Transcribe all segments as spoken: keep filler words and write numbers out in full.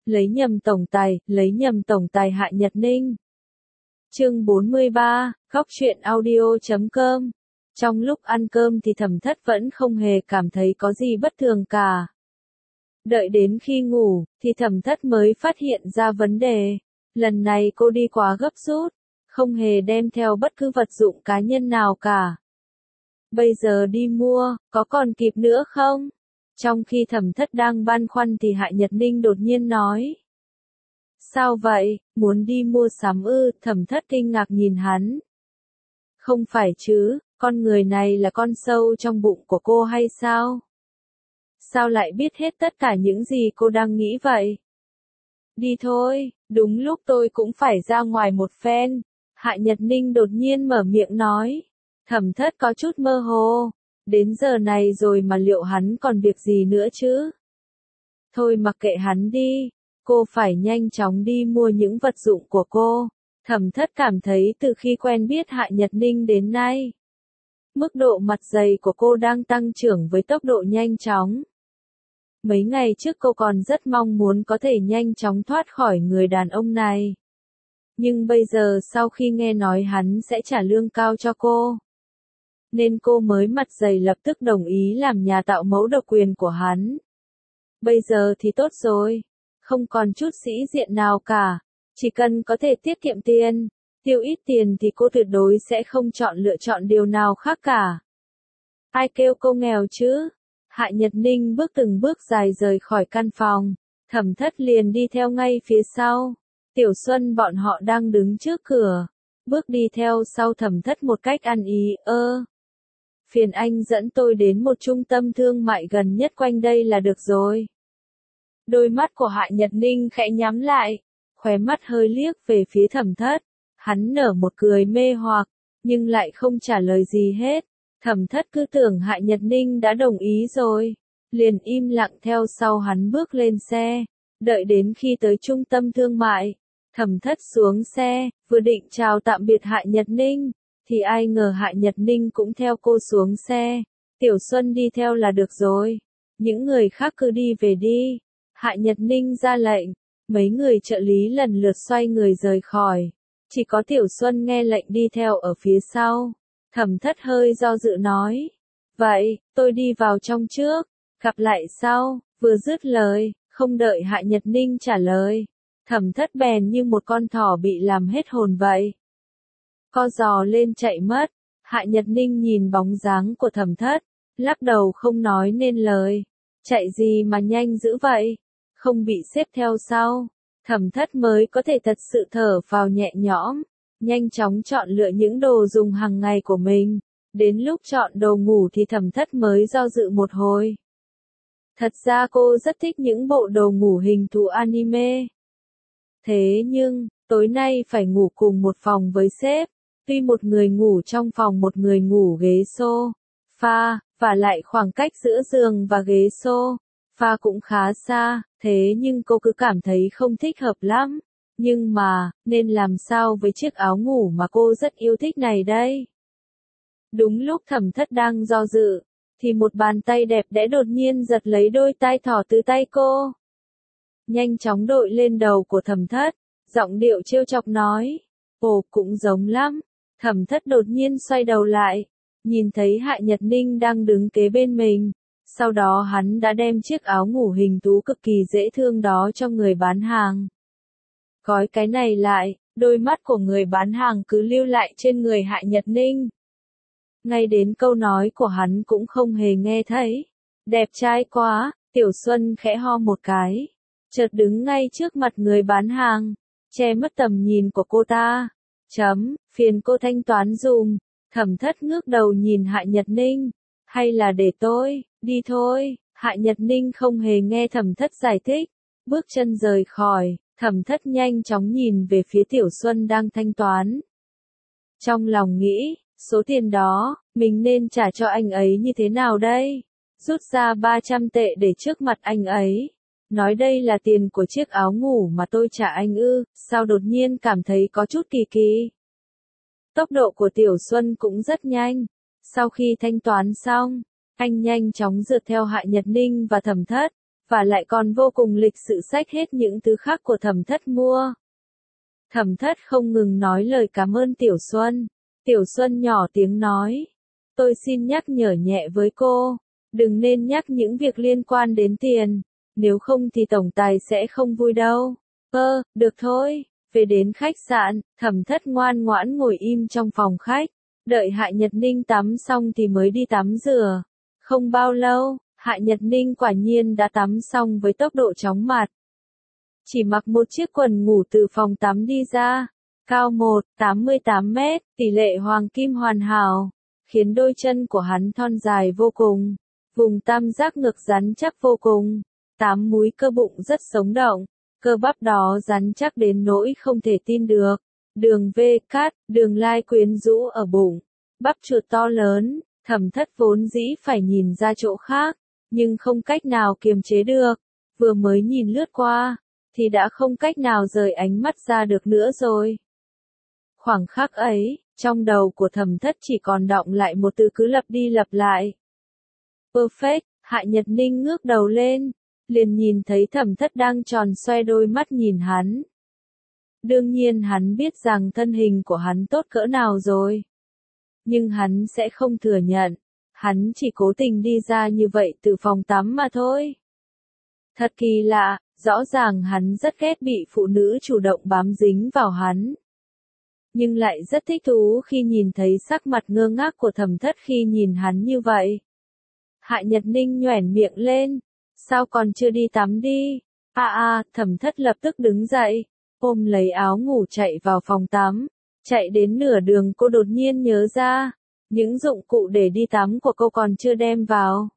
lấy nhầm tổng tài, lấy nhầm tổng tài Hạ Nhật Ninh. Chương bốn mươi ba, Góc truyện audio chấm com. Trong lúc ăn cơm thì Thẩm Thất vẫn không hề cảm thấy có gì bất thường cả. Đợi đến khi ngủ, thì Thẩm Thất mới phát hiện ra vấn đề. Lần này cô đi quá gấp rút, không hề đem theo bất cứ vật dụng cá nhân nào cả. Bây giờ đi mua, có còn kịp nữa không? Trong khi Thẩm Thất đang băn khoăn thì Hạ Nhật Ninh đột nhiên nói. Sao vậy, muốn đi mua sắm ư? Thẩm Thất kinh ngạc nhìn hắn. Không phải chứ, con người này là con sâu trong bụng của cô hay sao? Sao lại biết hết tất cả những gì cô đang nghĩ vậy? Đi thôi, đúng lúc tôi cũng phải ra ngoài một phen. Hạ Nhật Ninh đột nhiên mở miệng nói. Thẩm Thất có chút mơ hồ. Đến giờ này rồi mà liệu hắn còn việc gì nữa chứ? Thôi mặc kệ hắn đi. Cô phải nhanh chóng đi mua những vật dụng của cô. Thẩm Thất cảm thấy từ khi quen biết Hạ Nhật Ninh đến nay, mức độ mặt dày của cô đang tăng trưởng với tốc độ nhanh chóng. Mấy ngày trước cô còn rất mong muốn có thể nhanh chóng thoát khỏi người đàn ông này. Nhưng bây giờ sau khi nghe nói hắn sẽ trả lương cao cho cô, nên cô mới mặt dày lập tức đồng ý làm nhà tạo mẫu độc quyền của hắn. Bây giờ thì tốt rồi, không còn chút sĩ diện nào cả, chỉ cần có thể tiết kiệm tiền, tiêu ít tiền thì cô tuyệt đối sẽ không chọn lựa chọn điều nào khác cả. Ai kêu cô nghèo chứ? Hạ Nhật Ninh bước từng bước dài rời khỏi căn phòng, Thẩm Thất liền đi theo ngay phía sau. Tiểu Xuân bọn họ đang đứng trước cửa, bước đi theo sau Thẩm Thất một cách ăn ý. Ơ, phiền anh dẫn tôi đến một trung tâm thương mại gần nhất quanh đây là được rồi. Đôi mắt của Hạ Nhật Ninh khẽ nhắm lại, khóe mắt hơi liếc về phía Thẩm Thất. Hắn nở một cười mê hoặc, nhưng lại không trả lời gì hết. Thẩm Thất cứ tưởng Hạ Nhật Ninh đã đồng ý rồi, liền im lặng theo sau hắn bước lên xe. Đợi đến khi tới trung tâm thương mại, Thẩm Thất xuống xe, vừa định chào tạm biệt Hạ Nhật Ninh, thì ai ngờ Hạ Nhật Ninh cũng theo cô xuống xe. Tiểu Xuân đi theo là được rồi, những người khác cứ đi về đi. Hạ Nhật Ninh ra lệnh, mấy người trợ lý lần lượt xoay người rời khỏi. Chỉ có Tiểu Xuân nghe lệnh đi theo ở phía sau. Thẩm Thất hơi do dự nói. Vậy, tôi đi vào trong trước, gặp lại sau. Vừa dứt lời, không đợi Hạ Nhật Ninh trả lời, Thẩm Thất bèn như một con thỏ bị làm hết hồn vậy, co giò lên chạy mất. Hạ Nhật Ninh nhìn bóng dáng của Thẩm Thất, lắc đầu không nói nên lời. Chạy gì mà nhanh dữ vậy? Không bị xếp theo sau. Thẩm Thất mới có thể thật sự thở phào nhẹ nhõm, nhanh chóng chọn lựa những đồ dùng hàng ngày của mình. Đến lúc chọn đồ ngủ thì Thẩm Thất mới do dự một hồi. Thật ra cô rất thích những bộ đồ ngủ hình thù anime. Thế nhưng, tối nay phải ngủ cùng một phòng với sếp. Tuy một người ngủ trong phòng một người ngủ ghế sofa, và lại khoảng cách giữa giường và ghế sofa cũng khá xa, thế nhưng cô cứ cảm thấy không thích hợp lắm. Nhưng mà, nên làm sao với chiếc áo ngủ mà cô rất yêu thích này đây? Đúng lúc Thẩm Thất đang do dự, thì một bàn tay đẹp đẽ đột nhiên giật lấy đôi tai thỏ từ tay cô. Nhanh chóng đội lên đầu của Thẩm Thất, giọng điệu trêu chọc nói. Ồ, cũng giống lắm. Thẩm Thất đột nhiên xoay đầu lại, nhìn thấy Hạ Nhật Ninh đang đứng kế bên mình. Sau đó hắn đã đem chiếc áo ngủ hình thú cực kỳ dễ thương đó cho người bán hàng. Gói cái này lại, đôi mắt của người bán hàng cứ lưu lại trên người Hạ Nhật Ninh. Ngay đến câu nói của hắn cũng không hề nghe thấy. Đẹp trai quá, Tiểu Xuân khẽ ho một cái, chợt đứng ngay trước mặt người bán hàng, che mất tầm nhìn của cô ta. Chấm, phiền cô thanh toán dùm. Thẩm Thất ngước đầu nhìn Hạ Nhật Ninh. Hay là để tôi, đi thôi. Hạ Nhật Ninh không hề nghe Thẩm Thất giải thích, bước chân rời khỏi. Thẩm Thất nhanh chóng nhìn về phía Tiểu Xuân đang thanh toán. Trong lòng nghĩ, số tiền đó, mình nên trả cho anh ấy như thế nào đây? Rút ra ba trăm tệ để trước mặt anh ấy. Nói đây là tiền của chiếc áo ngủ mà tôi trả anh ư, sao đột nhiên cảm thấy có chút kỳ kỳ. Tốc độ của Tiểu Xuân cũng rất nhanh. Sau khi thanh toán xong, anh nhanh chóng rượt theo Hạ Nhật Ninh và Thẩm Thất, và lại còn vô cùng lịch sự xách hết những thứ khác của Thẩm Thất mua. Thẩm Thất không ngừng nói lời cảm ơn Tiểu Xuân. Tiểu Xuân nhỏ tiếng nói, tôi xin nhắc nhở nhẹ với cô, đừng nên nhắc những việc liên quan đến tiền, nếu không thì tổng tài sẽ không vui đâu. Ơ, được thôi. Về đến khách sạn, Thẩm Thất ngoan ngoãn ngồi im trong phòng khách, đợi Hạ Nhật Ninh tắm xong thì mới đi tắm rửa. Không bao lâu, Hạ Nhật Ninh quả nhiên đã tắm xong với tốc độ chóng mặt. Chỉ mặc một chiếc quần ngủ từ phòng tắm đi ra, cao một phẩy tám mươi tám mét, tỷ lệ hoàng kim hoàn hảo, khiến đôi chân của hắn thon dài vô cùng, vùng tam giác ngực rắn chắc vô cùng, tám múi cơ bụng rất sống động. Cơ bắp đó rắn chắc đến nỗi không thể tin được. Đường V cát, đường lai quyến rũ ở bụng. Bắp chuột to lớn, Thẩm Thất vốn dĩ phải nhìn ra chỗ khác, nhưng không cách nào kiềm chế được. Vừa mới nhìn lướt qua, thì đã không cách nào rời ánh mắt ra được nữa rồi. Khoảng khắc ấy, trong đầu của Thẩm Thất chỉ còn đọng lại một từ cứ lặp đi lặp lại. Perfect, Hạ Nhật Ninh ngước đầu lên, liền nhìn thấy Thẩm Thất đang tròn xoe đôi mắt nhìn hắn. Đương nhiên hắn biết rằng thân hình của hắn tốt cỡ nào rồi. Nhưng hắn sẽ không thừa nhận, hắn chỉ cố tình đi ra như vậy từ phòng tắm mà thôi. Thật kỳ lạ, rõ ràng hắn rất ghét bị phụ nữ chủ động bám dính vào hắn. Nhưng lại rất thích thú khi nhìn thấy sắc mặt ngơ ngác của Thẩm Thất khi nhìn hắn như vậy. Hạ Nhật Ninh nhoẻn miệng lên. Sao còn chưa đi tắm đi? À à, Thẩm Thất lập tức đứng dậy, ôm lấy áo ngủ chạy vào phòng tắm. Chạy đến nửa đường cô đột nhiên nhớ ra, những dụng cụ để đi tắm của cô còn chưa đem vào.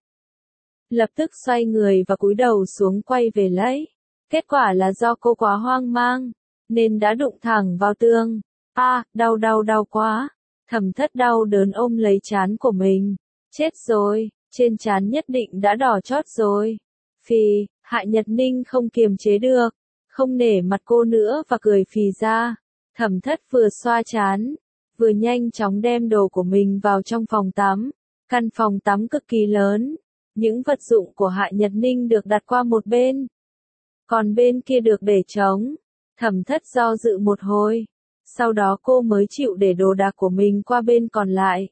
Lập tức xoay người và cúi đầu xuống quay về lấy. Kết quả là do cô quá hoang mang, nên đã đụng thẳng vào tường. À, đau đau đau quá. Thẩm Thất đau đớn ôm lấy trán của mình. Chết rồi, trên trán nhất định đã đỏ chót rồi. Phì, Hạ Nhật Ninh không kiềm chế được, không nể mặt cô nữa và cười phì ra. Thẩm Thất vừa xoa trán, vừa nhanh chóng đem đồ của mình vào trong phòng tắm. Căn phòng tắm cực kỳ lớn, những vật dụng của Hạ Nhật Ninh được đặt qua một bên, còn bên kia được để trống. Thẩm Thất do dự một hồi, sau đó cô mới chịu để đồ đạc của mình qua bên còn lại.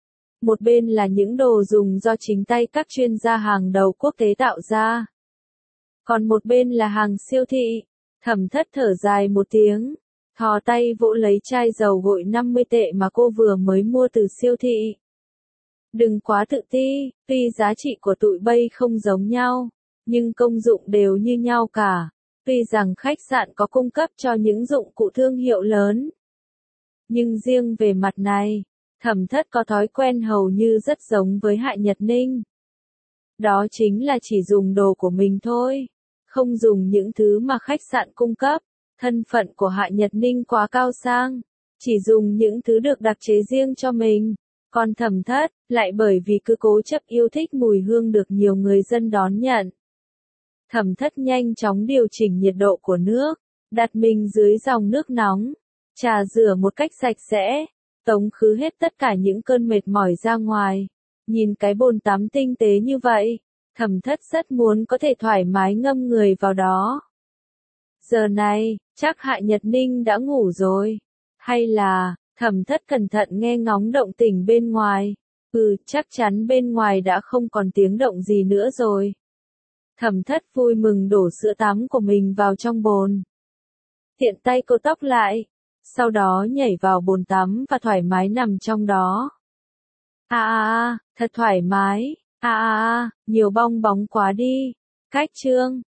Một bên là những đồ dùng do chính tay các chuyên gia hàng đầu quốc tế tạo ra. Còn một bên là hàng siêu thị. Thẩm Thất thở dài một tiếng, thò tay vỗ lấy chai dầu gội năm mươi tệ mà cô vừa mới mua từ siêu thị. Đừng quá tự ti, tuy giá trị của tụi bay không giống nhau, nhưng công dụng đều như nhau cả. Tuy rằng khách sạn có cung cấp cho những dụng cụ thương hiệu lớn, nhưng riêng về mặt này, Thẩm Thất có thói quen hầu như rất giống với Hạ Nhật Ninh. Đó chính là chỉ dùng đồ của mình thôi, không dùng những thứ mà khách sạn cung cấp. Thân phận của Hạ Nhật Ninh quá cao sang, chỉ dùng những thứ được đặc chế riêng cho mình. Còn Thẩm Thất, lại bởi vì cứ cố chấp yêu thích mùi hương được nhiều người dân đón nhận. Thẩm Thất nhanh chóng điều chỉnh nhiệt độ của nước, đặt mình dưới dòng nước nóng, trà rửa một cách sạch sẽ, tống khứ hết tất cả những cơn mệt mỏi ra ngoài. Nhìn cái bồn tắm tinh tế như vậy, Thẩm Thất rất muốn có thể thoải mái ngâm người vào đó. Giờ này, chắc Hạ Nhật Ninh đã ngủ rồi. Hay là, Thẩm Thất cẩn thận nghe ngóng động tĩnh bên ngoài. Ừ, chắc chắn bên ngoài đã không còn tiếng động gì nữa rồi. Thẩm Thất vui mừng đổ sữa tắm của mình vào trong bồn. Tiện tay cô tóc lại, sau đó nhảy vào bồn tắm và thoải mái nằm trong đó. À à à, thật thoải mái. À à à, nhiều bong bóng quá đi. Cách chương